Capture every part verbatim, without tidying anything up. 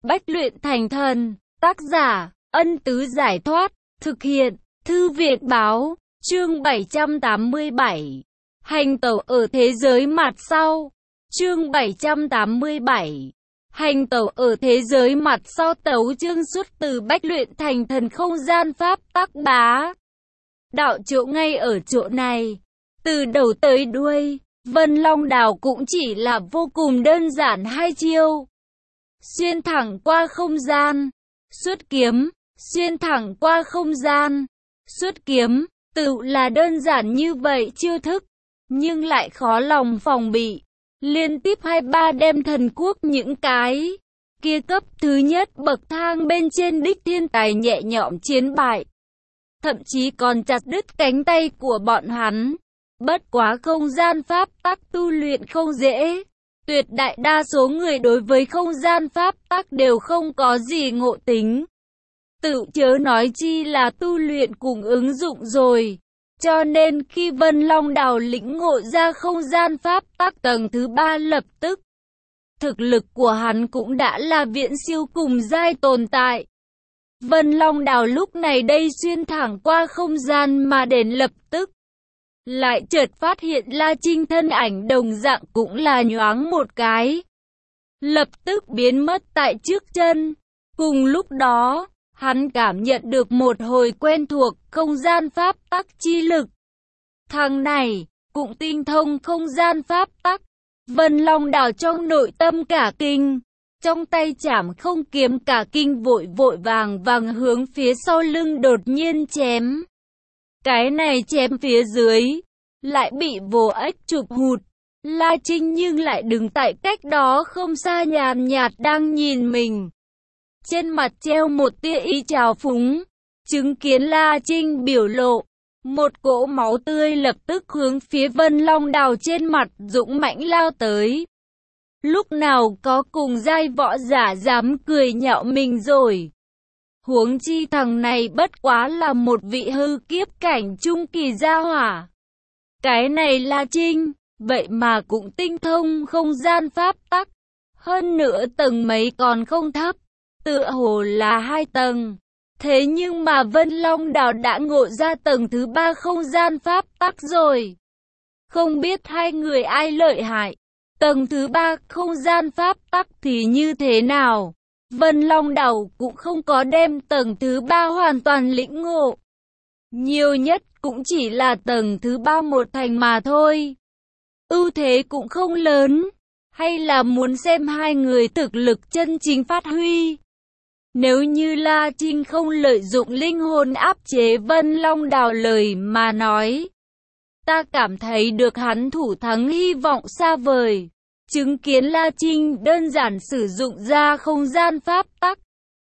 Bách luyện thành thần. Tác giả, Ân Tứ Giải Thoát. Thực hiện, Thư Việt Báo. Chương bảy trăm tám mươi bảy. Hành tẩu ở thế giới mặt sau. Chương bảy trăm tám mươi bảy. Hành tẩu ở thế giới mặt sau. Tấu chương xuất từ Bách luyện thành thần không gian pháp tắc bá. Đạo chỗ ngay ở chỗ này. Từ đầu tới đuôi, Vân Long Đào cũng chỉ là vô cùng đơn giản hai chiêu. Xuyên thẳng qua không gian, xuất kiếm, xuyên thẳng qua không gian, xuất kiếm, tự là đơn giản như vậy chiêu thức, nhưng lại khó lòng phòng bị. Liên tiếp hai ba đem thần quốc những cái kia cấp thứ nhất bậc thang bên trên đích thiên tài nhẹ nhõm chiến bại. Thậm chí còn chặt đứt cánh tay của bọn hắn. Bất quá không gian pháp tắc tu luyện không dễ. Tuyệt đại đa số người đối với không gian pháp tắc đều không có gì ngộ tính. Tự chớ nói chi là tu luyện cùng ứng dụng rồi. Cho nên khi Vân Long Đào lĩnh ngộ ra không gian pháp tắc tầng thứ ba lập tức, thực lực của hắn cũng đã là viễn siêu cùng giai tồn tại. Vân Long Đào lúc này đây xuyên thẳng qua không gian mà đến lập tức. Lại chợt phát hiện La Trinh thân ảnh đồng dạng cũng là nhoáng một cái. Lập tức biến mất tại trước chân. Cùng lúc đó, hắn cảm nhận được một hồi quen thuộc không gian pháp tắc chi lực. Thằng này, cũng tinh thông không gian pháp tắc. Vân Long Đào trong nội tâm cả kinh. Trong tay chảm không kiếm cả kinh vội vội vàng vàng hướng phía sau lưng đột nhiên chém. Cái này chém phía dưới, lại bị vô ích chụp hụt. La Trinh nhưng lại đứng tại cách đó không xa nhàn nhạt đang nhìn mình. Trên mặt treo một tia ý trào phúng. Chứng kiến La Trinh biểu lộ, một cỗ máu tươi lập tức hướng phía Vân Long Đào trên mặt dũng mãnh lao tới. Lúc nào có cùng giai võ giả dám cười nhạo mình rồi. Huống chi thằng này bất quá là một vị hư kiếp cảnh trung kỳ gia hỏa. Cái này là Trinh, vậy mà cũng tinh thông không gian pháp tắc. Hơn nữa tầng mấy còn không thấp, tựa hồ là hai tầng. Thế nhưng mà Vân Long Đào đã ngộ ra tầng thứ ba không gian pháp tắc rồi. Không biết hai người ai lợi hại. Tầng thứ ba không gian pháp tắc thì như thế nào? Vân Long Đào cũng không có đem tầng thứ ba hoàn toàn lĩnh ngộ. Nhiều nhất cũng chỉ là tầng thứ ba một thành mà thôi. Ưu thế cũng không lớn. Hay là muốn xem hai người thực lực chân chính phát huy. Nếu như La Trinh không lợi dụng linh hồn áp chế Vân Long Đào lời mà nói, ta cảm thấy được hắn thủ thắng hy vọng xa vời. Chứng kiến La Trinh đơn giản sử dụng ra không gian pháp tắc.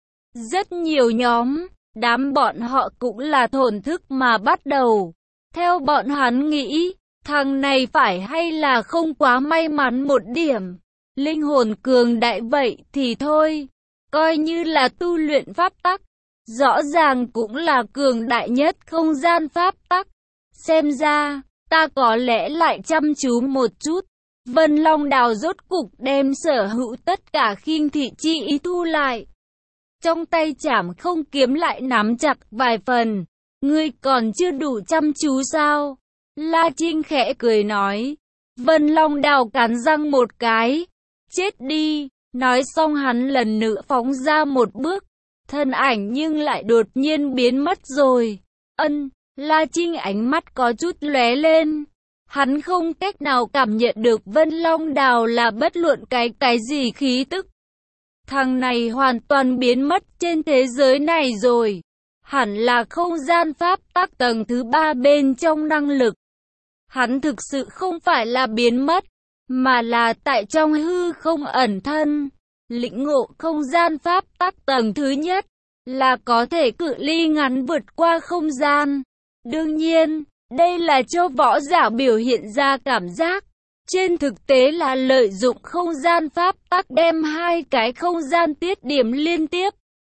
Rất nhiều nhóm, đám bọn họ cũng là thổn thức mà bắt đầu. Theo bọn hắn nghĩ, thằng này phải hay là không quá may mắn một điểm. Linh hồn cường đại vậy thì thôi, coi như là tu luyện pháp tắc. Rõ ràng cũng là cường đại nhất không gian pháp tắc. Xem ra, ta có lẽ lại chăm chú một chút. Vân Long Đào rốt cục đem sở hữu tất cả khinh thị chi ý thu lại. Trong tay chảm không kiếm lại nắm chặt vài phần. Ngươi còn chưa đủ chăm chú sao? La Trinh khẽ cười nói. Vân Long Đào cắn răng một cái. Chết đi. Nói xong hắn lần nữa phóng ra một bước. Thân ảnh nhưng lại đột nhiên biến mất rồi. Ân, La Trinh ánh mắt có chút lóe lên. Hắn không cách nào cảm nhận được Vân Long Đào là bất luận cái cái gì khí tức. Thằng này hoàn toàn biến mất trên thế giới này rồi. Hẳn là không gian pháp tắc tầng thứ ba bên trong năng lực. Hắn thực sự không phải là biến mất, mà là tại trong hư không ẩn thân. Lĩnh ngộ không gian pháp tắc tầng thứ nhất, là có thể cự ly ngắn vượt qua không gian. Đương nhiên, đây là cho võ giả biểu hiện ra cảm giác. Trên thực tế là lợi dụng không gian pháp tắc đem hai cái không gian tiết điểm liên tiếp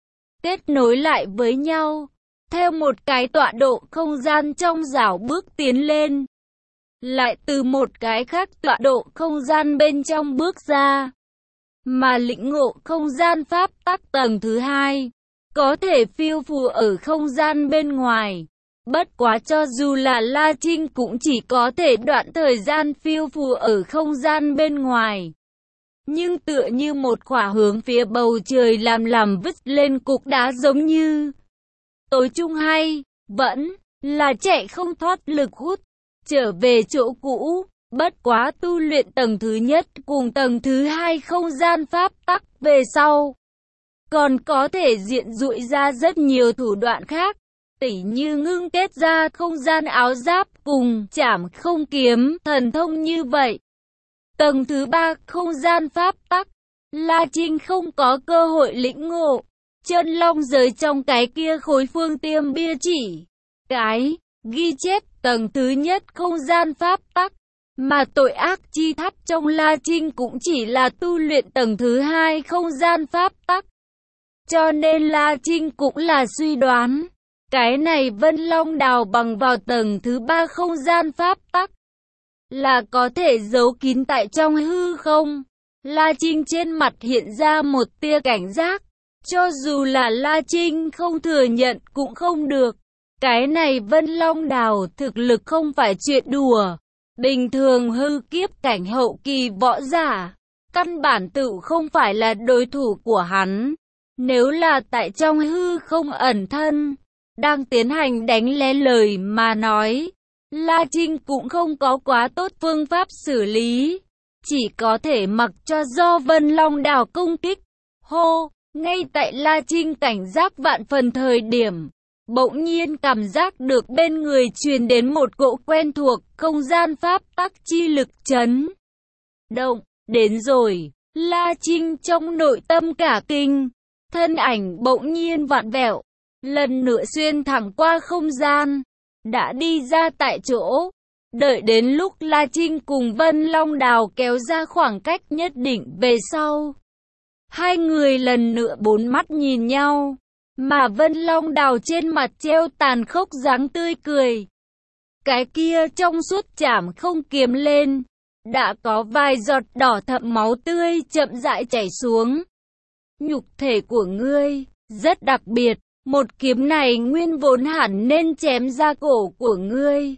kết nối lại với nhau, theo một cái tọa độ không gian trong dảo bước tiến lên. Lại từ một cái khác tọa độ không gian bên trong bước ra. mà lĩnh ngộ không gian pháp tắc tầng thứ hai, có thể phiêu phù ở không gian bên ngoài. Bất quá cho dù là La Trinh cũng chỉ có thể đoạn thời gian phiêu phù ở không gian bên ngoài. Nhưng tựa như một quả hướng phía bầu trời làm làm vứt lên cục đá giống như tối chung hay, vẫn là chạy không thoát lực hút, trở về chỗ cũ. Bất quá tu luyện tầng thứ nhất cùng tầng thứ hai không gian pháp tắc về sau, còn có thể diện dụi ra rất nhiều thủ đoạn khác, tỉ như ngưng kết ra không gian áo giáp cùng chảm không kiếm thần thông như vậy. Tầng thứ ba không gian pháp tắc, La Trinh không có cơ hội lĩnh ngộ. Chân long giới trong cái kia khối phương tiêm bia chỉ, cái ghi chép tầng thứ nhất không gian pháp tắc, mà tội ác chi tháp trong La Trinh cũng chỉ là tu luyện tầng thứ hai không gian pháp tắc. Cho nên La Trinh cũng là suy đoán, cái này Vân Long đào bằng vào tầng thứ ba không gian pháp tắc, là có thể giấu kín tại trong hư không. La Trinh trên mặt hiện ra một tia cảnh giác, cho dù là La Trinh không thừa nhận cũng không được. Cái này Vân Long đào thực lực không phải chuyện đùa. Bình thường hư kiếp cảnh hậu kỳ võ giả, căn bản tự không phải là đối thủ của hắn. Nếu là tại trong hư không ẩn thân, đang tiến hành đánh lén lời mà nói, La Trinh cũng không có quá tốt phương pháp xử lý, chỉ có thể mặc cho do Vân Long đào công kích. Hô, ngay tại La Trinh cảnh giác vạn phần thời điểm, bỗng nhiên cảm giác được bên người truyền đến một cỗ quen thuộc không gian pháp tắc chi lực chấn động. Đến rồi, La Trinh trong nội tâm cả kinh, thân ảnh bỗng nhiên vặn vẹo, lần nữa xuyên thẳng qua không gian, đã đi ra tại chỗ. Đợi đến lúc La Trinh cùng Vân Long đào kéo ra khoảng cách nhất định về sau, hai người lần nữa bốn mắt nhìn nhau, mà Vân Long đào trên mặt treo tàn khốc dáng tươi cười. Cái kia trong suốt chảm không kiếm lên, đã có vài giọt đỏ thẫm máu tươi chậm rãi chảy xuống. Nhục thể của ngươi rất đặc biệt, một kiếm này nguyên vốn hẳn nên chém ra cổ của ngươi.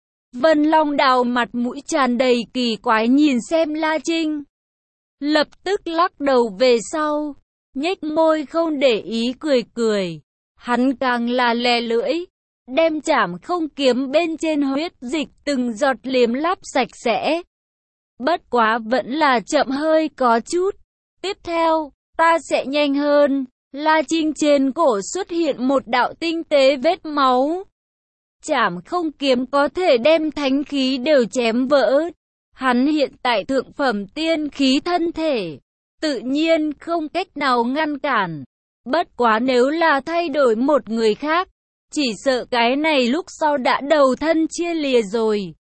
Vân Long đào mặt mũi tràn đầy kỳ quái nhìn xem La Trinh, lập tức lắc đầu về sau, nhếch môi không để ý cười cười. Hắn càng là lè lưỡi, đem chảm không kiếm bên trên huyết dịch từng giọt liếm láp sạch sẽ. Bất quá vẫn là chậm hơi có chút. Tiếp theo, ta sẽ nhanh hơn. La Trinh trên cổ xuất hiện một đạo tinh tế vết máu. Chảm không kiếm có thể đem thánh khí đều chém vỡ. Hắn hiện tại thượng phẩm tiên khí thân thể, tự nhiên không cách nào ngăn cản. Bất quá nếu là thay đổi một người khác, chỉ sợ cái này lúc sau đã đầu thân chia lìa rồi.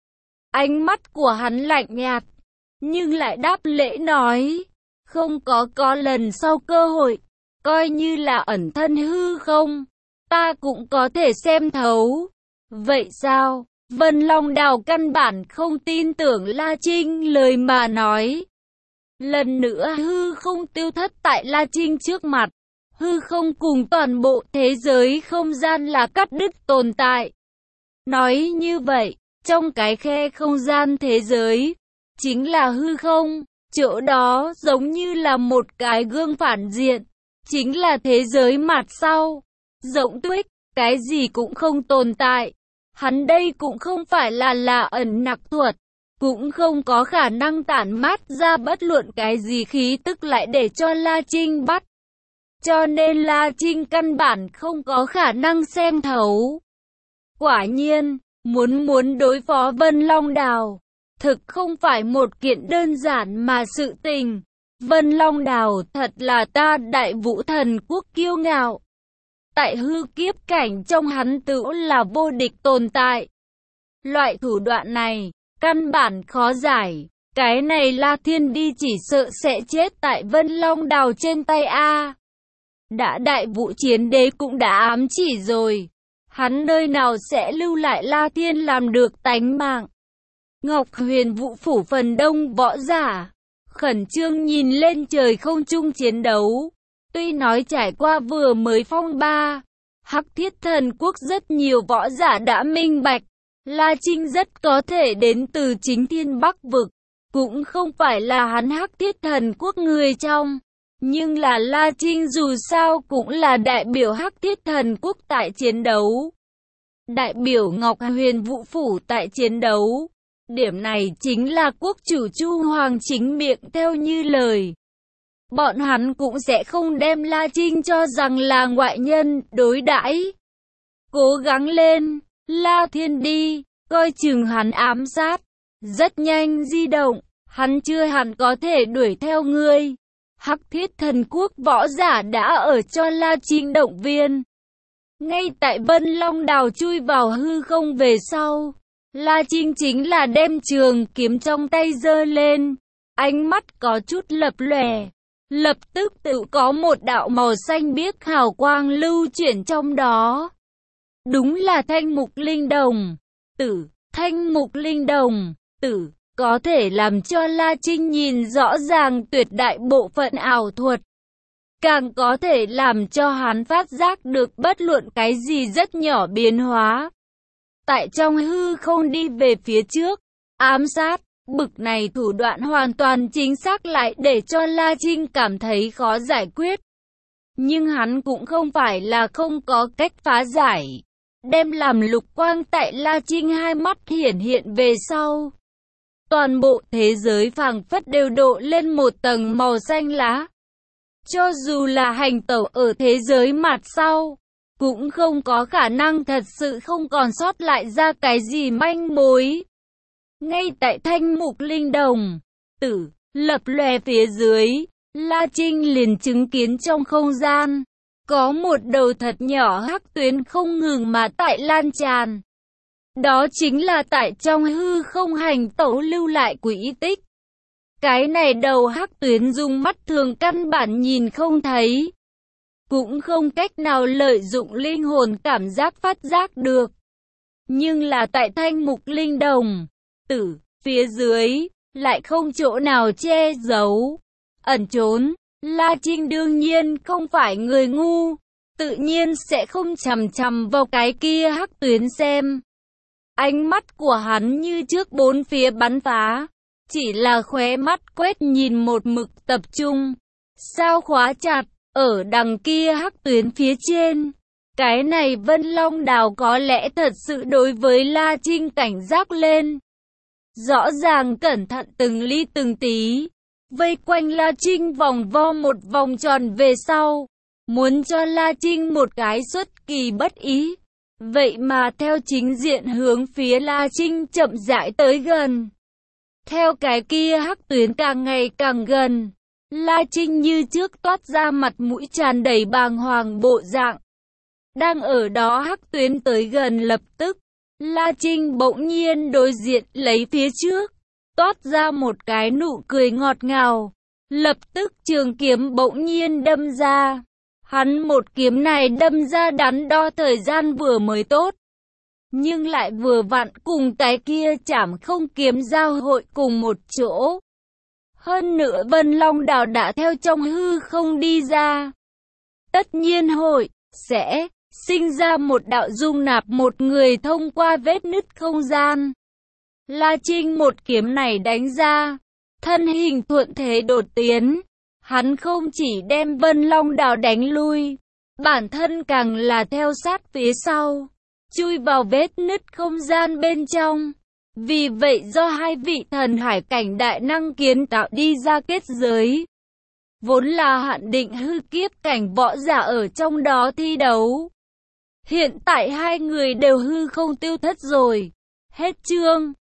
Ánh mắt của hắn lạnh nhạt, nhưng lại đáp lễ nói, không có có lần sau cơ hội, coi như là ẩn thân hư không, ta cũng có thể xem thấu. Vậy sao? Vân Long đào căn bản không tin tưởng La Trinh lời mà nói. Lần nữa hư không tiêu thất tại La Trinh trước mặt. Hư không cùng toàn bộ thế giới không gian là cắt đứt tồn tại. Nói như vậy, trong cái khe không gian thế giới, chính là hư không, chỗ đó giống như là một cái gương phản diện, chính là thế giới mặt sau, rỗng tuếch, cái gì cũng không tồn tại. Hắn đây cũng không phải là là ẩn nặc thuật, cũng không có khả năng tản mát ra bất luận cái gì khí tức lại để cho La Trinh bắt. Cho nên La Trinh căn bản không có khả năng xem thấu. Quả nhiên, muốn muốn đối phó Vân Long đào, thực không phải một kiện đơn giản mà sự tình. Vân Long đào thật là ta Đại Vũ Thần Quốc kiêu ngạo. Tại hư kiếp cảnh trong hắn tự là vô địch tồn tại. Loại thủ đoạn này, căn bản khó giải. Cái này La Thiên đi chỉ sợ sẽ chết tại Vân Long đào trên tay A. Đã Đại Vũ Chiến Đế cũng đã ám chỉ rồi. Hắn nơi nào sẽ lưu lại La Thiên làm được tánh mạng. Ngọc Huyền Vũ Phủ phần đông võ giả, khẩn trương nhìn lên trời không trung chiến đấu. Tuy nói trải qua vừa mới phong ba, Hắc Thiết Thần Quốc rất nhiều võ giả đã minh bạch, La Trinh rất có thể đến từ chính Thiên Bắc Vực, cũng không phải là hắn Hắc Thiết Thần Quốc người trong. Nhưng là La Trinh dù sao cũng là đại biểu Hắc Thiết Thần Quốc tại chiến đấu. Đại biểu Ngọc Huyền Vũ Phủ tại chiến đấu. Điểm này chính là quốc chủ Chu Hoàng chính miệng theo như lời. Bọn hắn cũng sẽ không đem La Trinh cho rằng là ngoại nhân đối đãi. Cố gắng lên, La Thiên đi, coi chừng hắn ám sát. Rất nhanh di động, hắn chưa hẳn có thể đuổi theo ngươi. Hắc Thiết Thần Quốc võ giả đã ở cho La Trinh động viên. Ngay tại Vân Long Đào chui vào hư không về sau, La Trinh chính là đem trường kiếm trong tay giơ lên, ánh mắt có chút lập lòe, lập tức tự có một đạo màu xanh biếc hào quang lưu chuyển trong đó. Đúng là Thanh Mục Linh Đồng tử, Thanh Mục Linh Đồng tử, có thể làm cho La Trinh nhìn rõ ràng tuyệt đại bộ phận ảo thuật. Càng có thể làm cho hắn phát giác được bất luận cái gì rất nhỏ biến hóa. Tại trong hư không đi về phía trước, ám sát, bực này thủ đoạn hoàn toàn chính xác lại để cho La Trinh cảm thấy khó giải quyết. Nhưng hắn cũng không phải là không có cách phá giải. Đem làm lục quang tại La Trinh hai mắt hiển hiện về sau. Toàn bộ thế giới phảng phất đều độ lên một tầng màu xanh lá. Cho dù là hành tẩu ở thế giới mặt sau, cũng không có khả năng thật sự không còn sót lại ra cái gì manh mối. Ngay tại Thanh Mục Linh Đồng tử lập lòe phía dưới, La Trinh liền chứng kiến trong không gian có một đầu thật nhỏ hắc tuyến không ngừng mà tại lan tràn. Đó chính là tại trong hư không hành tẩu lưu lại quỹ tích. Cái này đầu hắc tuyến dùng mắt thường căn bản nhìn không thấy, cũng không cách nào lợi dụng linh hồn cảm giác phát giác được. Nhưng là tại Thanh Mục Linh Đồng tử phía dưới lại không chỗ nào che giấu, ẩn trốn. La Trinh đương nhiên không phải người ngu, tự nhiên sẽ không chằm chằm vào cái kia hắc tuyến xem. Ánh mắt của hắn như trước bốn phía bắn phá, chỉ là khóe mắt quét nhìn một mực tập trung, sao khóa chặt, ở đằng kia hắc tuyến phía trên. Cái này Vân Long Đào có lẽ thật sự đối với La Trinh cảnh giác lên. Rõ ràng cẩn thận từng ly từng tí, vây quanh La Trinh vòng vo một vòng tròn về sau, muốn cho La Trinh một cái xuất kỳ bất ý. Vậy mà theo chính diện hướng phía La Trinh chậm rãi tới gần. Theo cái kia hắc tuyến càng ngày càng gần, La Trinh như trước toát ra mặt mũi tràn đầy bàng hoàng bộ dạng. Đang ở đó hắc tuyến tới gần lập tức, La Trinh bỗng nhiên đối diện lấy phía trước, toát ra một cái nụ cười ngọt ngào. Lập tức trường kiếm bỗng nhiên đâm ra. Hắn một kiếm này đâm ra đắn đo thời gian vừa mới tốt, nhưng lại vừa vặn cùng cái kia chảm không kiếm giao hội cùng một chỗ. Hơn nữa Vân Long Đào đã theo trong hư không đi ra. Tất nhiên hội sẽ sinh ra một đạo dung nạp một người thông qua vết nứt không gian. La Trinh một kiếm này đánh ra, thân hình thuận thế đột tiến. Hắn không chỉ đem Vân Long Đào đánh lui, bản thân càng là theo sát phía sau, chui vào vết nứt không gian bên trong. Vì vậy do hai vị thần hải cảnh đại năng kiến tạo đi ra kết giới, vốn là hạn định hư kiếp cảnh võ giả ở trong đó thi đấu. Hiện tại hai người đều hư không tiêu thất rồi. Hết chương.